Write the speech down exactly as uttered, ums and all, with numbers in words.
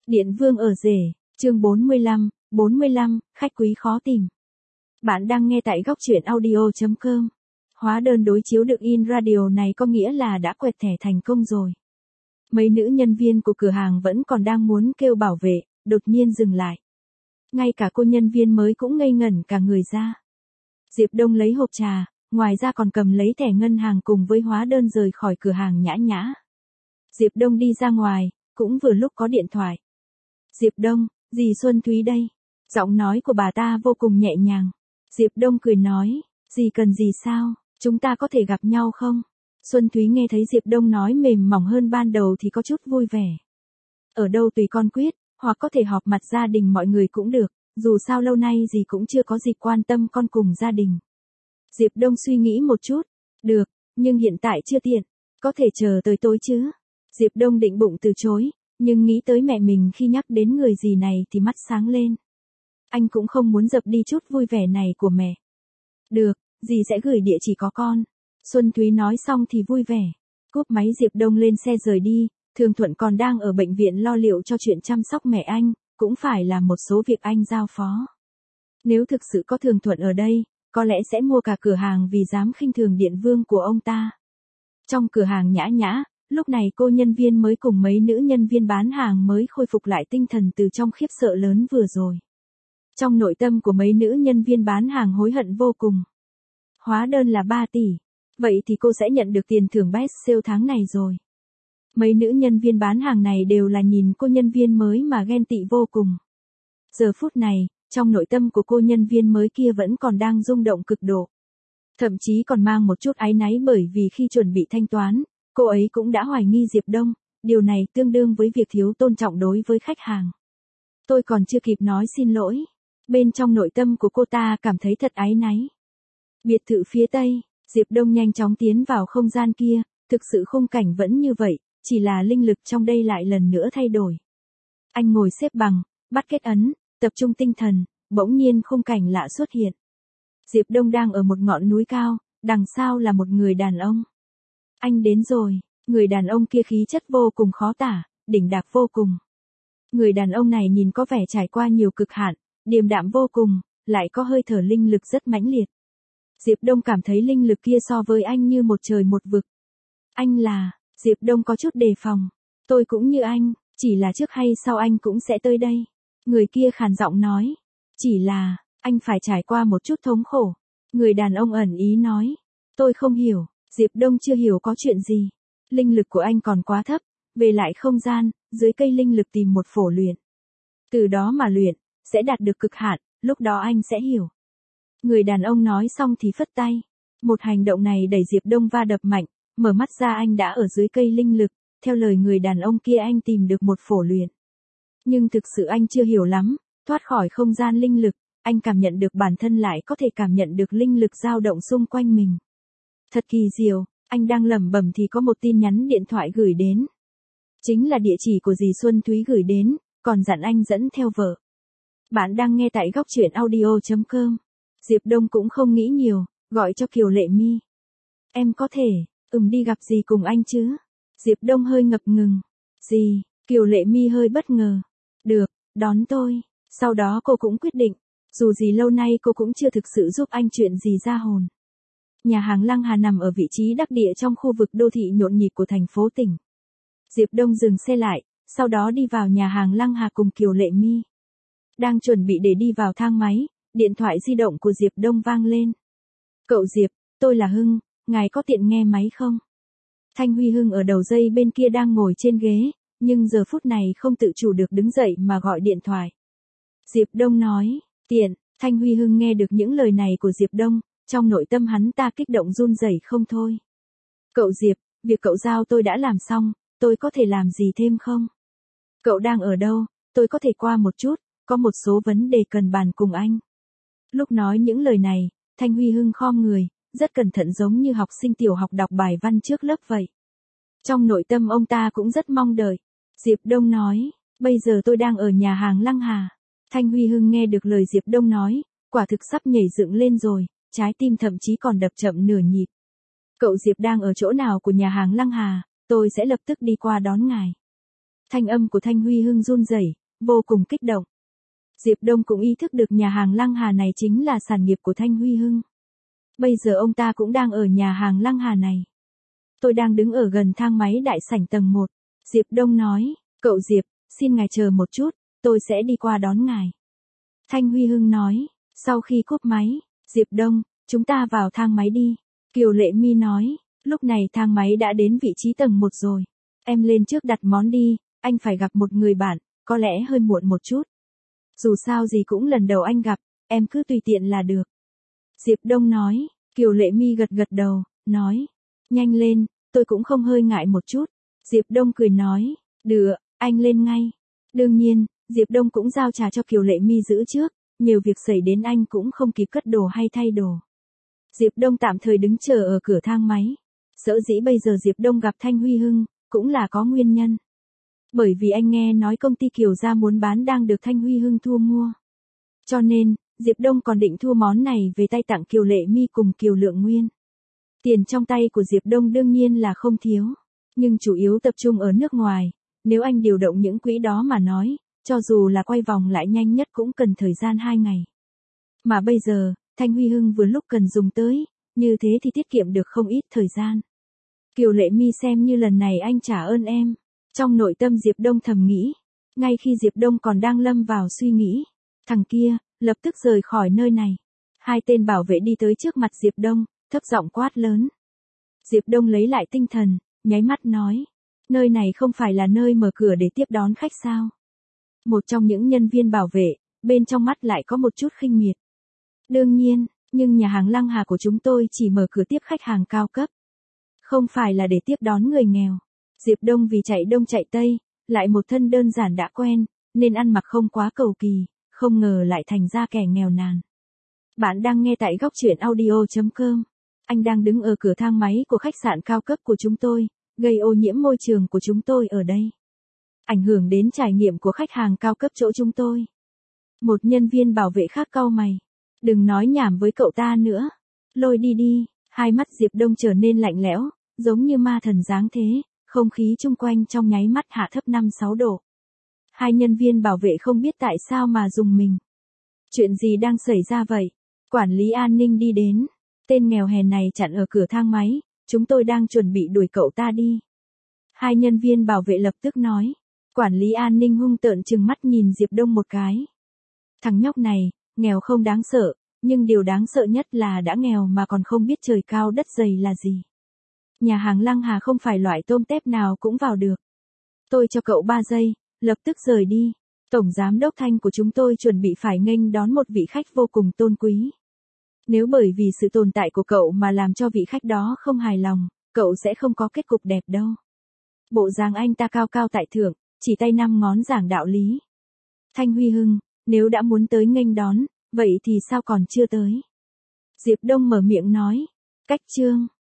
Điện Vương ở rể, chương bốn mươi lăm, bốn mươi lăm, khách quý khó tìm. Bạn đang nghe tại góc truyện audio chấm com. Hóa đơn đối chiếu được in radio này có nghĩa là đã quẹt thẻ thành công rồi. Mấy nữ nhân viên của cửa hàng vẫn còn đang muốn kêu bảo vệ, đột nhiên dừng lại. Ngay cả cô nhân viên mới cũng ngây ngẩn cả người ra. Diệp Đông lấy hộp trà, ngoài ra còn cầm lấy thẻ ngân hàng cùng với hóa đơn rời khỏi cửa hàng nhã nhã. Diệp Đông đi ra ngoài, cũng vừa lúc có điện thoại. Diệp Đông, dì Xuân Thúy đây. Giọng nói của bà ta vô cùng nhẹ nhàng. Diệp Đông cười nói, dì cần gì sao, chúng ta có thể gặp nhau không? Xuân Thúy nghe thấy Diệp Đông nói mềm mỏng hơn ban đầu thì có chút vui vẻ. Ở đâu tùy con quyết, hoặc có thể họp mặt gia đình mọi người cũng được, dù sao lâu nay dì cũng chưa có dịp quan tâm con cùng gia đình. Diệp Đông suy nghĩ một chút, được, nhưng hiện tại chưa tiện, có thể chờ tới tối chứ? Diệp Đông định bụng từ chối, nhưng nghĩ tới mẹ mình khi nhắc đến người dì này thì mắt sáng lên. Anh cũng không muốn dập đi chút vui vẻ này của mẹ. Được, dì sẽ gửi địa chỉ có con. Xuân Thúy nói xong thì vui vẻ. Cúp máy Diệp Đông lên xe rời đi, Thường Thuận còn đang ở bệnh viện lo liệu cho chuyện chăm sóc mẹ anh, cũng phải là một số việc anh giao phó. Nếu thực sự có Thường Thuận ở đây, có lẽ sẽ mua cả cửa hàng vì dám khinh thường Điện Vương của ông ta. Trong cửa hàng nhã nhã, lúc này cô nhân viên mới cùng mấy nữ nhân viên bán hàng mới khôi phục lại tinh thần từ trong khiếp sợ lớn vừa rồi. Trong nội tâm của mấy nữ nhân viên bán hàng hối hận vô cùng. Hóa đơn là ba tỷ, vậy thì cô sẽ nhận được tiền thưởng best sale tháng này rồi. Mấy nữ nhân viên bán hàng này đều là nhìn cô nhân viên mới mà ghen tị vô cùng. Giờ phút này, trong nội tâm của cô nhân viên mới kia vẫn còn đang rung động cực độ. Thậm chí còn mang một chút áy náy bởi vì khi chuẩn bị thanh toán, cô ấy cũng đã hoài nghi Diệp Đông, điều này tương đương với việc thiếu tôn trọng đối với khách hàng. Tôi còn chưa kịp nói xin lỗi. Bên trong nội tâm của cô ta cảm thấy thật áy náy. Biệt thự phía tây, Diệp Đông nhanh chóng tiến vào không gian kia, thực sự khung cảnh vẫn như vậy, chỉ là linh lực trong đây lại lần nữa thay đổi. Anh ngồi xếp bằng, bắt kết ấn, tập trung tinh thần, bỗng nhiên khung cảnh lạ xuất hiện. Diệp Đông đang ở một ngọn núi cao, đằng sau là một người đàn ông. Anh đến rồi, người đàn ông kia khí chất vô cùng khó tả, đỉnh đạc vô cùng. Người đàn ông này nhìn có vẻ trải qua nhiều cực hạn, điềm đạm vô cùng, lại có hơi thở linh lực rất mãnh liệt. Diệp Đông cảm thấy linh lực kia so với anh như một trời một vực. Anh là, Diệp Đông có chút đề phòng. Tôi cũng như anh, chỉ là trước hay sau anh cũng sẽ tới đây. Người kia khàn giọng nói. Chỉ là, anh phải trải qua một chút thống khổ. Người đàn ông ẩn ý nói. Tôi không hiểu, Diệp Đông chưa hiểu có chuyện gì. Linh lực của anh còn quá thấp, về lại không gian, dưới cây linh lực tìm một phổ luyện. Từ đó mà luyện, sẽ đạt được cực hạn, lúc đó anh sẽ hiểu. Người đàn ông nói xong thì phất tay. Một hành động này đẩy Diệp Đông va đập mạnh, mở mắt ra anh đã ở dưới cây linh lực, theo lời người đàn ông kia anh tìm được một phổ luyện. Nhưng thực sự anh chưa hiểu lắm, thoát khỏi không gian linh lực, anh cảm nhận được bản thân lại có thể cảm nhận được linh lực dao động xung quanh mình. Thật kỳ diệu, anh đang lẩm bẩm thì có một tin nhắn điện thoại gửi đến. Chính là địa chỉ của dì Xuân Thúy gửi đến, còn dặn anh dẫn theo vợ. Bạn đang nghe tại góc truyện audio chấm com. Diệp Đông cũng không nghĩ nhiều, gọi cho Kiều Lệ Mi. Em có thể, ừm đi gặp dì cùng anh chứ? Diệp Đông hơi ngập ngừng. Dì, Kiều Lệ Mi hơi bất ngờ. Được, đón tôi. Sau đó cô cũng quyết định, dù gì lâu nay cô cũng chưa thực sự giúp anh chuyện gì ra hồn. Nhà hàng Lăng Hà nằm ở vị trí đắc địa trong khu vực đô thị nhộn nhịp của thành phố tỉnh. Diệp Đông dừng xe lại, sau đó đi vào nhà hàng Lăng Hà cùng Kiều Lệ Mi. Đang chuẩn bị để đi vào thang máy, điện thoại di động của Diệp Đông vang lên. Cậu Diệp, tôi là Hưng, ngài có tiện nghe máy không? Thanh Huy Hưng ở đầu dây bên kia đang ngồi trên ghế, nhưng giờ phút này không tự chủ được đứng dậy mà gọi điện thoại. Diệp Đông nói, tiện, Thanh Huy Hưng nghe được những lời này của Diệp Đông, trong nội tâm hắn ta kích động run rẩy không thôi. Cậu Diệp, việc cậu giao tôi đã làm xong, tôi có thể làm gì thêm không? Cậu đang ở đâu, tôi có thể qua một chút, có một số vấn đề cần bàn cùng anh. Lúc nói những lời này, Thanh Huy Hưng khom người, rất cẩn thận giống như học sinh tiểu học đọc bài văn trước lớp vậy. Trong nội tâm ông ta cũng rất mong đợi. Diệp Đông nói, bây giờ tôi đang ở nhà hàng Lăng Hà. Thanh Huy Hưng nghe được lời Diệp Đông nói, quả thực sắp nhảy dựng lên rồi, trái tim thậm chí còn đập chậm nửa nhịp. Cậu Diệp đang ở chỗ nào của nhà hàng Lăng Hà, tôi sẽ lập tức đi qua đón ngài. Thanh âm của Thanh Huy Hưng run rẩy, vô cùng kích động. Diệp Đông cũng ý thức được nhà hàng Lăng Hà này chính là sản nghiệp của Thanh Huy Hưng. Bây giờ ông ta cũng đang ở nhà hàng Lăng Hà này. Tôi đang đứng ở gần thang máy đại sảnh tầng một. Diệp Đông nói, cậu Diệp, xin ngài chờ một chút, tôi sẽ đi qua đón ngài. Thanh Huy Hưng nói, sau khi cúp máy, Diệp Đông, chúng ta vào thang máy đi. Kiều Lệ Mi nói, lúc này thang máy đã đến vị trí tầng một rồi. Em lên trước đặt món đi, anh phải gặp một người bạn, có lẽ hơi muộn một chút. Dù sao gì cũng lần đầu anh gặp, em cứ tùy tiện là được. Diệp Đông nói, Kiều Lệ Mi gật gật đầu, nói, nhanh lên, tôi cũng không hơi ngại một chút. Diệp Đông cười nói, được, anh lên ngay. Đương nhiên, Diệp Đông cũng giao trà cho Kiều Lệ Mi giữ trước, nhiều việc xảy đến anh cũng không kịp cất đồ hay thay đồ. Diệp Đông tạm thời đứng chờ ở cửa thang máy. Sở dĩ bây giờ Diệp Đông gặp Thanh Huy Hưng, cũng là có nguyên nhân. Bởi vì anh nghe nói công ty Kiều Gia muốn bán đang được Thanh Huy Hưng thu mua. Cho nên, Diệp Đông còn định thu món này về tay tặng Kiều Lệ Mi cùng Kiều Lượng Nguyên. Tiền trong tay của Diệp Đông đương nhiên là không thiếu, nhưng chủ yếu tập trung ở nước ngoài. Nếu anh điều động những quỹ đó mà nói, cho dù là quay vòng lại nhanh nhất cũng cần thời gian hai ngày. Mà bây giờ, Thanh Huy Hưng vừa lúc cần dùng tới, như thế thì tiết kiệm được không ít thời gian. Kiều Lệ Mi xem như lần này anh trả ơn em. Trong nội tâm Diệp Đông thầm nghĩ, ngay khi Diệp Đông còn đang lâm vào suy nghĩ, thằng kia, lập tức rời khỏi nơi này. Hai tên bảo vệ đi tới trước mặt Diệp Đông, thấp giọng quát lớn. Diệp Đông lấy lại tinh thần, nháy mắt nói, nơi này không phải là nơi mở cửa để tiếp đón khách sao? Một trong những nhân viên bảo vệ, bên trong mắt lại có một chút khinh miệt. Đương nhiên, nhưng nhà hàng Lăng Hà của chúng tôi chỉ mở cửa tiếp khách hàng cao cấp. Không phải là để tiếp đón người nghèo. Diệp Đông vì chạy đông chạy tây, lại một thân đơn giản đã quen, nên ăn mặc không quá cầu kỳ, không ngờ lại thành ra kẻ nghèo nàn. Bạn đang nghe tại góc truyện audio chấm com. Anh đang đứng ở cửa thang máy của khách sạn cao cấp của chúng tôi, gây ô nhiễm môi trường của chúng tôi ở đây. Ảnh hưởng đến trải nghiệm của khách hàng cao cấp chỗ chúng tôi. Một nhân viên bảo vệ khác cau mày. Đừng nói nhảm với cậu ta nữa. Lôi đi đi. Hai mắt Diệp Đông trở nên lạnh lẽo, giống như ma thần dáng thế, không khí chung quanh trong nháy mắt hạ thấp năm sáu độ. Hai nhân viên bảo vệ không biết tại sao mà rùng mình. Chuyện gì đang xảy ra vậy? Quản lý an ninh đi đến. Tên nghèo hèn này chặn ở cửa thang máy, chúng tôi đang chuẩn bị đuổi cậu ta đi. Hai nhân viên bảo vệ lập tức nói. Quản lý an ninh hung tợn trừng mắt nhìn Diệp Đông một cái. Thằng nhóc này, nghèo không đáng sợ, nhưng điều đáng sợ nhất là đã nghèo mà còn không biết trời cao đất dày là gì. Nhà hàng Lăng Hà không phải loại tôm tép nào cũng vào được. Tôi cho cậu ba giây, lập tức rời đi. Tổng giám đốc Thanh của chúng tôi chuẩn bị phải nghênh đón một vị khách vô cùng tôn quý. Nếu bởi vì sự tồn tại của cậu mà làm cho vị khách đó không hài lòng, cậu sẽ không có kết cục đẹp đâu. Bộ dáng anh ta cao cao tại thượng, chỉ tay năm ngón giảng đạo lý. Thanh Huy Hưng, nếu đã muốn tới nghênh đón, vậy thì sao còn chưa tới? Diệp Đông mở miệng nói. Cách chương.